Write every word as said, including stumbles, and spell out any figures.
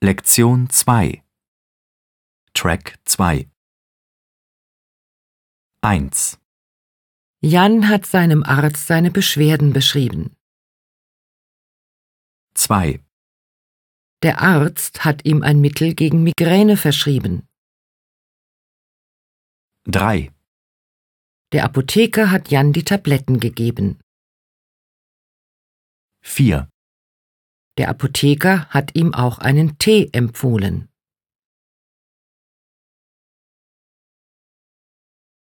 Lektion zwei. Track zwei. eins. Jan hat seinem Arzt seine Beschwerden beschrieben. zwei. Der Arzt hat ihm ein Mittel gegen Migräne verschrieben. drei. Der Apotheker hat Jan die Tabletten gegeben. vier. Der Apotheker hat ihm auch einen Tee empfohlen.